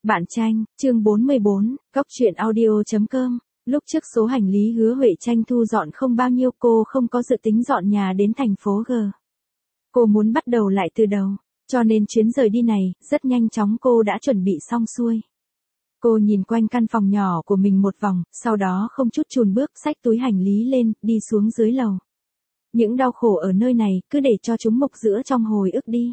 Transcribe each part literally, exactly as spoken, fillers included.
Bạn tranh, chương bốn mươi bốn, góc truyện audio.com. Lúc trước số hành lý Hứa Huệ Tranh thu dọn không bao nhiêu, cô không có dự tính dọn nhà đến thành phố G. Cô muốn bắt đầu lại từ đầu, cho nên chuyến rời đi này, rất nhanh chóng cô đã chuẩn bị xong xuôi. Cô nhìn quanh căn phòng nhỏ của mình một vòng, sau đó không chút chùn bước xách túi hành lý lên, đi xuống dưới lầu. Những đau khổ ở nơi này, cứ để cho chúng mục giữa trong hồi ức đi.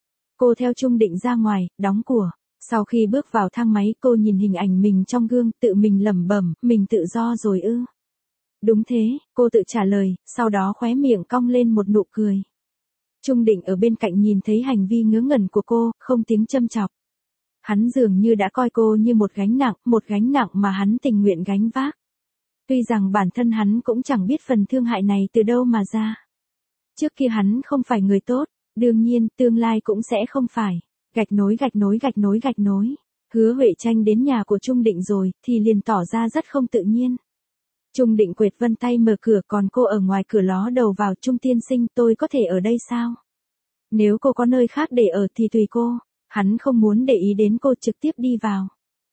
Cô theo Trung Định ra ngoài, đóng cửa. Sau khi bước vào thang máy, cô nhìn hình ảnh mình trong gương, tự mình lẩm bẩm, mình tự do rồi ư? Đúng thế, cô tự trả lời, sau đó khóe miệng cong lên một nụ cười. Trung Định ở bên cạnh nhìn thấy hành vi ngớ ngẩn của cô, không tiếng châm chọc. Hắn dường như đã coi cô như một gánh nặng, một gánh nặng mà hắn tình nguyện gánh vác. Tuy rằng bản thân hắn cũng chẳng biết phần thương hại này từ đâu mà ra. Trước kia hắn không phải người tốt, đương nhiên tương lai cũng sẽ không phải. Gạch nối gạch nối gạch nối gạch nối. Hứa Huệ Tranh đến nhà của Trung Định rồi, thì liền tỏ ra rất không tự nhiên. Trung Định quệt vân tay mở cửa, còn cô ở ngoài cửa ló đầu vào. Trung tiên sinh, tôi có thể ở đây sao? Nếu cô có nơi khác để ở thì tùy cô. Hắn không muốn để ý đến cô, trực tiếp đi vào.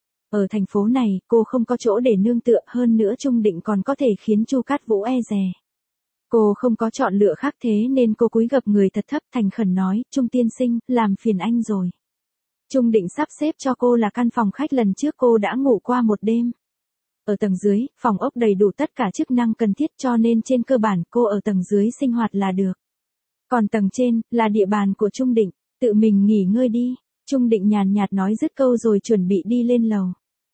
Ở thành phố này, cô không có chỗ để nương tựa, hơn nữa Trung Định còn có thể khiến Chu Cát Vũ e dè. Cô không có chọn lựa khác, thế nên cô cúi gập người thật thấp, thành khẩn nói, Trung tiên sinh, làm phiền anh rồi. Trung Định sắp xếp cho cô là căn phòng khách lần trước cô đã ngủ qua một đêm. Ở tầng dưới, phòng ốc đầy đủ tất cả chức năng cần thiết, cho nên trên cơ bản cô ở tầng dưới sinh hoạt là được. Còn tầng trên, là địa bàn của Trung Định, tự mình nghỉ ngơi đi. Trung Định nhàn nhạt nói dứt câu rồi chuẩn bị đi lên lầu.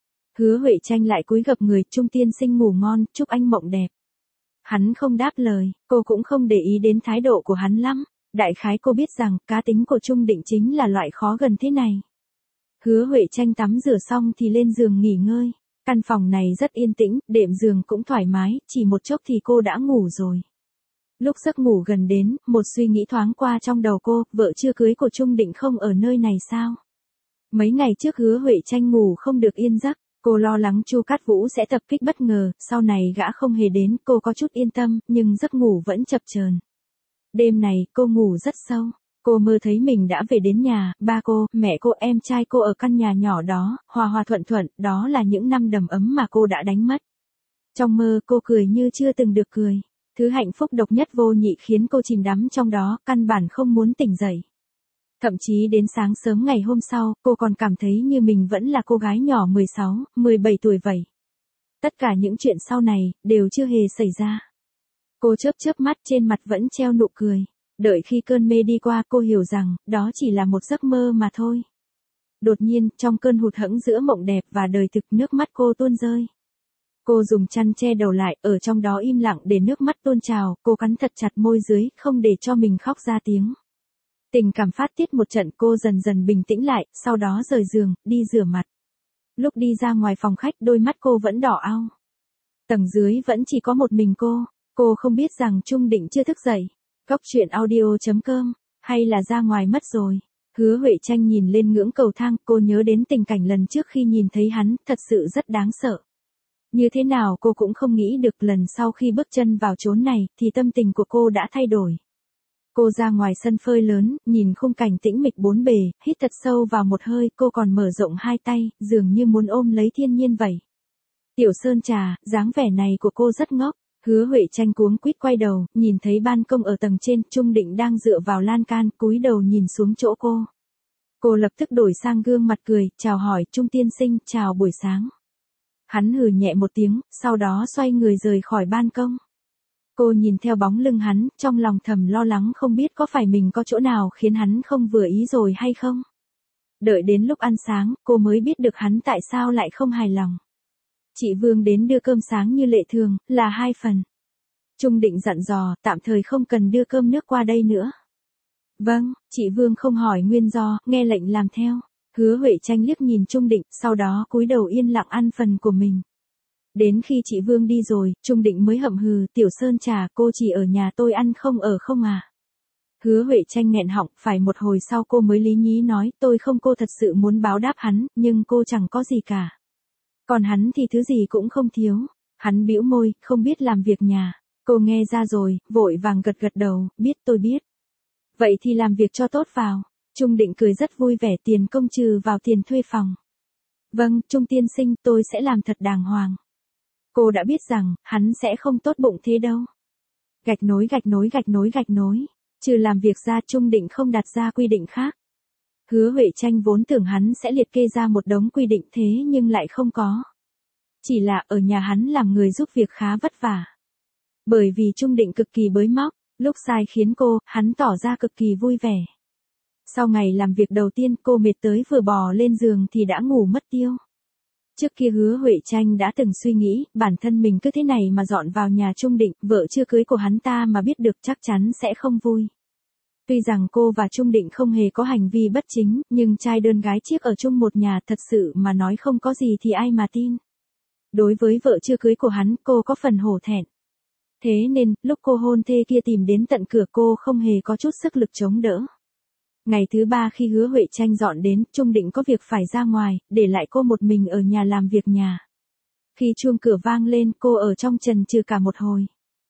Hứa Huệ Tranh lại cúi gập người, Trung tiên sinh ngủ ngon, chúc anh mộng đẹp. Hắn không đáp lời, cô cũng không để ý đến thái độ của hắn lắm. Đại khái cô biết rằng, cá tính của Trung Định chính là loại khó gần thế này. Hứa Huệ Tranh tắm rửa xong thì lên giường nghỉ ngơi. Căn phòng này rất yên tĩnh, đệm giường cũng thoải mái, chỉ một chốc thì cô đã ngủ rồi. Lúc giấc ngủ gần đến, một suy nghĩ thoáng qua trong đầu cô, vợ chưa cưới của Trung Định không ở nơi này sao? Mấy ngày trước Hứa Huệ Tranh ngủ không được yên giấc. Cô lo lắng Chu Cát Vũ sẽ tập kích bất ngờ, sau này gã không hề đến, cô có chút yên tâm, nhưng giấc ngủ vẫn chập chờn. Đêm này, cô ngủ rất sâu. Cô mơ thấy mình đã về đến nhà, ba cô, mẹ cô, em trai cô ở căn nhà nhỏ đó, hòa hòa thuận thuận, đó là những năm đầm ấm mà cô đã đánh mất. Trong mơ cô cười như chưa từng được cười. Thứ hạnh phúc độc nhất vô nhị khiến cô chìm đắm trong đó, căn bản không muốn tỉnh dậy. Thậm chí đến sáng sớm ngày hôm sau, cô còn cảm thấy như mình vẫn là cô gái nhỏ mười sáu, mười bảy tuổi vậy. Tất cả những chuyện sau này, đều chưa hề xảy ra. Cô chớp chớp mắt, trên mặt vẫn treo nụ cười. Đợi khi cơn mê đi qua, cô hiểu rằng, đó chỉ là một giấc mơ mà thôi. Đột nhiên, trong cơn hụt hẫng giữa mộng đẹp và đời thực, nước mắt cô tuôn rơi. Cô dùng chăn che đầu lại, ở trong đó im lặng để nước mắt tuôn trào, cô cắn thật chặt môi dưới, không để cho mình khóc ra tiếng. Tình cảm phát tiết một trận, cô dần dần bình tĩnh lại, sau đó rời giường, đi rửa mặt. Lúc đi ra ngoài phòng khách, đôi mắt cô vẫn đỏ ao. Tầng dưới vẫn chỉ có một mình cô, cô không biết rằng Trung Định chưa thức dậy. Góc truyện audio.com, hay là ra ngoài mất rồi. Hứa Huệ Tranh nhìn lên ngưỡng cầu thang, cô nhớ đến tình cảnh lần trước khi nhìn thấy hắn, thật sự rất đáng sợ. Như thế nào cô cũng không nghĩ được lần sau khi bước chân vào chốn này, thì tâm tình của cô đã thay đổi. Cô ra ngoài sân phơi lớn, nhìn khung cảnh tĩnh mịch bốn bề, hít thật sâu vào một hơi, cô còn mở rộng hai tay, dường như muốn ôm lấy thiên nhiên vậy. Tiểu Sơn Trà, dáng vẻ này của cô rất ngốc. Hứa Huệ Tranh cuống quýt quay đầu, nhìn thấy ban công ở tầng trên, Trung Định đang dựa vào lan can, cúi đầu nhìn xuống chỗ cô. Cô lập tức đổi sang gương mặt cười, chào hỏi, Trung tiên sinh, chào buổi sáng. Hắn hừ nhẹ một tiếng, sau đó xoay người rời khỏi ban công. Cô nhìn theo bóng lưng hắn, trong lòng thầm lo lắng không biết có phải mình có chỗ nào khiến hắn không vừa ý rồi hay không. Đợi đến lúc ăn sáng, cô mới biết được hắn tại sao lại không hài lòng. Chị Vương đến đưa cơm sáng như lệ thường, là hai phần. Trung Định dặn dò, tạm thời không cần đưa cơm nước qua đây nữa. Vâng, chị Vương không hỏi nguyên do, nghe lệnh làm theo. Hứa Huệ Tranh liếc nhìn Trung Định, sau đó cúi đầu yên lặng ăn phần của mình. Đến khi chị Vương đi rồi, Trung Định mới hậm hừ, Tiểu Sơn Trà, cô chỉ ở nhà tôi ăn không ở không à? Hứa Huệ Tranh nghẹn họng, phải một hồi sau cô mới lý nhí nói, tôi không, cô thật sự muốn báo đáp hắn, nhưng cô chẳng có gì cả. Còn hắn thì thứ gì cũng không thiếu. Hắn bĩu môi, không biết làm việc nhà. Cô nghe ra rồi, vội vàng gật gật đầu, biết tôi biết. Vậy thì làm việc cho tốt vào. Trung Định cười rất vui vẻ, tiền công trừ vào tiền thuê phòng. Vâng, Trung tiên sinh, tôi sẽ làm thật đàng hoàng. Cô đã biết rằng, hắn sẽ không tốt bụng thế đâu. Gạch nối gạch nối gạch nối gạch nối. Trừ làm việc ra Trung Định không đặt ra quy định khác. Hứa Huệ Tranh vốn tưởng hắn sẽ liệt kê ra một đống quy định thế nhưng lại không có. Chỉ là ở nhà hắn làm người giúp việc khá vất vả. Bởi vì Trung Định cực kỳ bới móc, lúc sai khiến cô, hắn tỏ ra cực kỳ vui vẻ. Sau ngày làm việc đầu tiên cô mệt tới vừa bò lên giường thì đã ngủ mất tiêu. Trước kia Hứa Huệ Tranh đã từng suy nghĩ, bản thân mình cứ thế này mà dọn vào nhà Trung Định, vợ chưa cưới của hắn ta mà biết được chắc chắn sẽ không vui. Tuy rằng cô và Trung Định không hề có hành vi bất chính, nhưng trai đơn gái chiếc ở chung một nhà thật sự mà nói không có gì thì ai mà tin. Đối với vợ chưa cưới của hắn, cô có phần hổ thẹn. Thế nên, lúc cô hôn thê kia tìm đến tận cửa cô không hề có chút sức lực chống đỡ. Ngày thứ ba khi Hứa Huệ Tranh dọn đến, Trung Định có việc phải ra ngoài, để lại cô một mình ở nhà làm việc nhà. Khi chuông cửa vang lên, cô ở trong chần chừ cả một hồi.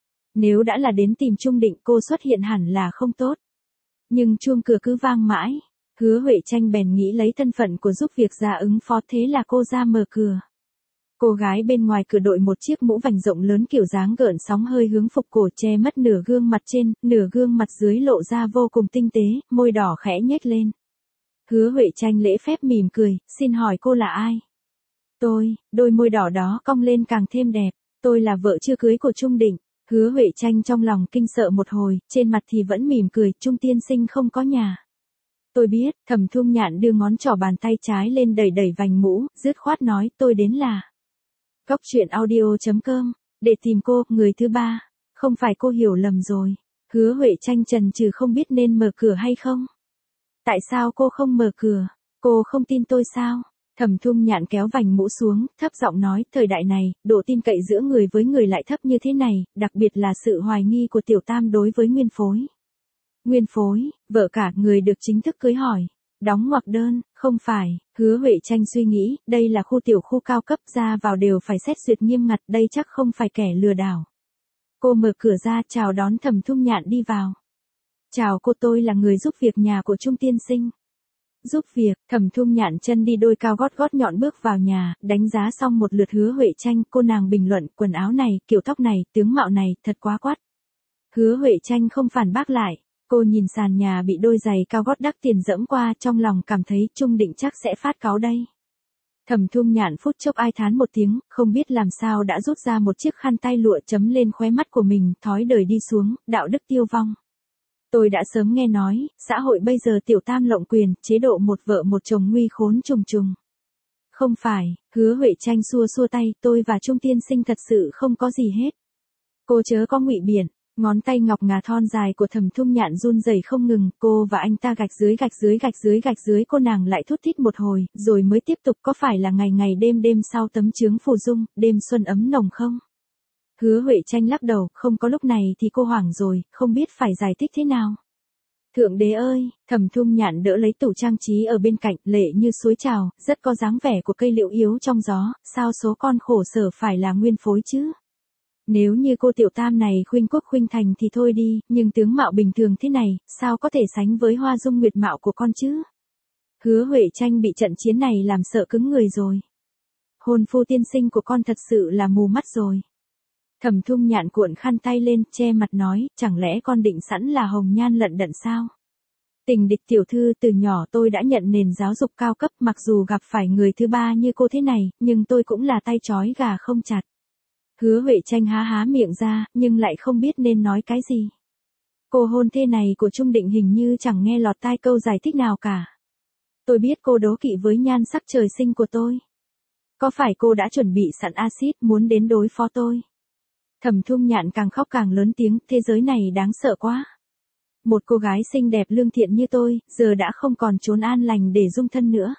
Nếu đã là đến tìm Trung Định, cô xuất hiện hẳn là không tốt. Nhưng chuông cửa cứ vang mãi, Hứa Huệ Tranh bèn nghĩ lấy thân phận của giúp việc ra ứng phó, thế là cô ra mở cửa. Cô gái bên ngoài cửa đội một chiếc mũ vành rộng lớn kiểu dáng gợn sóng hơi hướng phục cổ che mất nửa gương mặt trên, nửa gương mặt dưới lộ ra vô cùng tinh tế, môi đỏ khẽ nhếch lên. Hứa Huệ Tranh lễ phép mỉm cười, xin hỏi cô là ai? Tôi, đôi môi đỏ đó cong lên càng thêm đẹp, tôi là vợ chưa cưới của Trung Định. Hứa Huệ Tranh trong lòng kinh sợ một hồi, trên mặt thì vẫn mỉm cười, Trung tiên sinh không có nhà. Tôi biết, Thẩm Thung Nhạn đưa ngón trỏ bàn tay trái lên đẩy đẩy vành mũ, dứt khoát nói, tôi đến là Góc truyện audio chấm com, để tìm cô, người thứ ba. Không phải cô hiểu lầm rồi. Hứa Huệ Tranh chần chừ không biết nên mở cửa hay không. Tại sao cô không mở cửa? Cô không tin tôi sao? Thẩm Thung Nhạn kéo vành mũ xuống, thấp giọng nói, thời đại này, độ tin cậy giữa người với người lại thấp như thế này, đặc biệt là sự hoài nghi của Tiểu Tam đối với Nguyên Phối. Nguyên Phối, vợ cả người được chính thức cưới hỏi. Đóng ngoặc đơn, không phải, Hứa Huệ Tranh suy nghĩ, đây là khu tiểu khu cao cấp, ra vào đều phải xét duyệt nghiêm ngặt, đây chắc không phải kẻ lừa đảo. Cô mở cửa ra chào đón Thẩm Thung Nhạn đi vào. Chào cô, tôi là người giúp việc nhà của Trung tiên sinh. Giúp việc, Thẩm Thung Nhạn chân đi đôi cao gót gót nhọn bước vào nhà, đánh giá xong một lượt Hứa Huệ Tranh, cô nàng bình luận, quần áo này, kiểu tóc này, tướng mạo này, thật quá quát. Hứa Huệ Tranh không phản bác lại. Cô nhìn sàn nhà bị đôi giày cao gót đắt tiền dẫm qua, trong lòng cảm thấy Trung Định chắc sẽ phát cáu đây. Thẩm Thung Nhạn phút chốc ai thán một tiếng, không biết làm sao đã rút ra một chiếc khăn tay lụa chấm lên khóe mắt của mình, thói đời đi xuống, đạo đức tiêu vong. Tôi đã sớm nghe nói, xã hội bây giờ tiểu tam lộng quyền, chế độ một vợ một chồng nguy khốn trùng trùng. Không phải, Hứa Huệ Tranh xua xua tay, tôi và Trung tiên sinh thật sự không có gì hết. Cô chớ có ngụy biện. Ngón tay ngọc ngà thon dài của Thẩm Thung Nhạn run rẩy không ngừng, cô và anh ta gạch dưới gạch dưới gạch dưới gạch dưới, cô nàng lại thút thít một hồi, rồi mới tiếp tục, có phải là ngày ngày đêm đêm sau tấm chướng phù dung, đêm xuân ấm nồng không? Hứa Huệ Tranh lắc đầu, không có, lúc này thì cô hoảng rồi, không biết phải giải thích thế nào. Thượng đế ơi, Thẩm Thung Nhạn đỡ lấy tủ trang trí ở bên cạnh, lệ như suối trào, rất có dáng vẻ của cây liễu yếu trong gió, sao số con khổ sở phải là Nguyên Phối chứ? Nếu như cô tiểu tam này khuynh quốc khuynh thành thì thôi đi, nhưng tướng mạo bình thường thế này, sao có thể sánh với hoa dung nguyệt mạo của con chứ? Hứa Huệ Tranh bị trận chiến này làm sợ cứng người rồi. Hôn phu tiên sinh của con thật sự là mù mắt rồi. Thẩm Thung Nhạn cuộn khăn tay lên, che mặt nói, chẳng lẽ con định sẵn là hồng nhan lận đận sao? Tình địch tiểu thư, từ nhỏ tôi đã nhận nền giáo dục cao cấp, mặc dù gặp phải người thứ ba như cô thế này, nhưng tôi cũng là tay trói gà không chặt. Hứa Huệ Tranh há há miệng ra, nhưng lại không biết nên nói cái gì. Cô hôn thê này của Trung Định hình như chẳng nghe lọt tai câu giải thích nào cả. Tôi biết cô đố kỵ với nhan sắc trời sinh của tôi. Có phải cô đã chuẩn bị sẵn axit muốn đến đối phó tôi? Thẩm Thung Nhạn càng khóc càng lớn tiếng, thế giới này đáng sợ quá. Một cô gái xinh đẹp lương thiện như tôi, giờ đã không còn chốn an lành để dung thân nữa.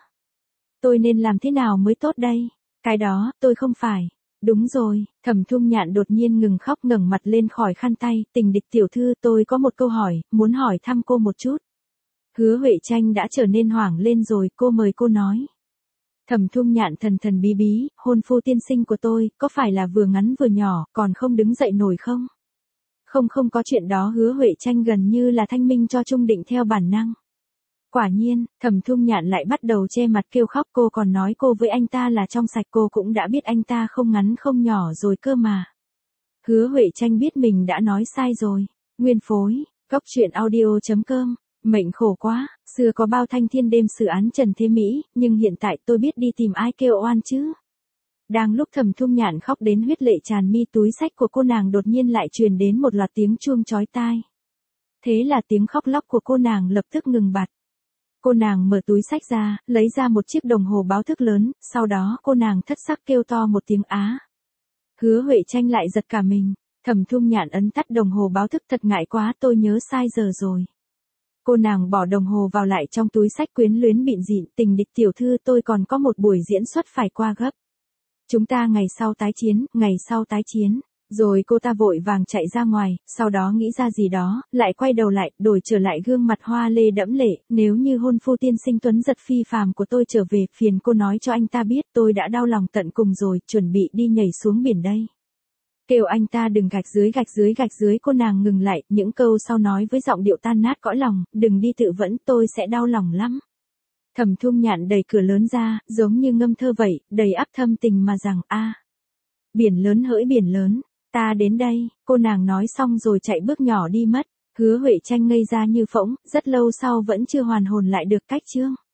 Tôi nên làm thế nào mới tốt đây? Cái đó, tôi không phải. Đúng rồi, Thẩm Thung Nhạn đột nhiên ngừng khóc, ngẩng mặt lên khỏi khăn tay, tình địch tiểu thư, tôi có một câu hỏi, muốn hỏi thăm cô một chút. Hứa Huệ Tranh đã trở nên hoảng lên rồi, cô mời cô nói. Thẩm Thung Nhạn thần thần bí bí, hôn phu tiên sinh của tôi, có phải là vừa ngắn vừa nhỏ, còn không đứng dậy nổi không? Không không có chuyện đó, Hứa Huệ Tranh gần như là thanh minh cho Trung Định theo bản năng. Quả nhiên, Thẩm Thung Nhạn lại bắt đầu che mặt kêu khóc, cô còn nói cô với anh ta là trong sạch, cô cũng đã biết anh ta không ngắn không nhỏ rồi cơ mà. Hứa Huệ Tranh biết mình đã nói sai rồi. Nguyên phối, Cốc Truyện Audio chấm com. Mệnh khổ quá, xưa có bao thanh thiên đêm xử án Trần Thế Mỹ, nhưng hiện tại tôi biết đi tìm ai kêu oan chứ. Đang lúc Thẩm Thung Nhạn khóc đến huyết lệ tràn mi, túi xách của cô nàng đột nhiên lại truyền đến một loạt tiếng chuông chói tai. Thế là tiếng khóc lóc của cô nàng lập tức ngừng bặt. Cô nàng mở túi xách ra, lấy ra một chiếc đồng hồ báo thức lớn, sau đó cô nàng thất sắc kêu to một tiếng á. Hứa Huệ Tranh lại giật cả mình. Thẩm Thung Nhạn ấn tắt đồng hồ báo thức, thật ngại quá, tôi nhớ sai giờ rồi. Cô nàng bỏ đồng hồ vào lại trong túi xách, quyến luyến bịn dịn, tình địch tiểu thư, tôi còn có một buổi diễn xuất phải qua gấp. Chúng ta ngày sau tái chiến, ngày sau tái chiến. Rồi cô ta vội vàng chạy ra ngoài, sau đó nghĩ ra gì đó, lại quay đầu lại, đổi trở lại gương mặt hoa lê đẫm lệ, nếu như hôn phu tiên sinh tuấn giật phi phàm của tôi trở về, phiền cô nói cho anh ta biết tôi đã đau lòng tận cùng rồi, chuẩn bị đi nhảy xuống biển đây. Kêu anh ta đừng gạch dưới gạch dưới gạch dưới, cô nàng ngừng lại, những câu sau nói với giọng điệu tan nát cõi lòng, đừng đi tự vẫn, tôi sẽ đau lòng lắm. Thẩm Thung Nhạn đẩy cửa lớn ra, giống như ngâm thơ vậy, đầy áp thâm tình mà rằng, a, biển lớn hỡi biển lớn, ta đến đây, cô nàng nói xong rồi chạy bước nhỏ đi mất. Hứa Huệ Tranh ngây ra như phỗng, rất lâu sau vẫn chưa hoàn hồn lại được cách chương.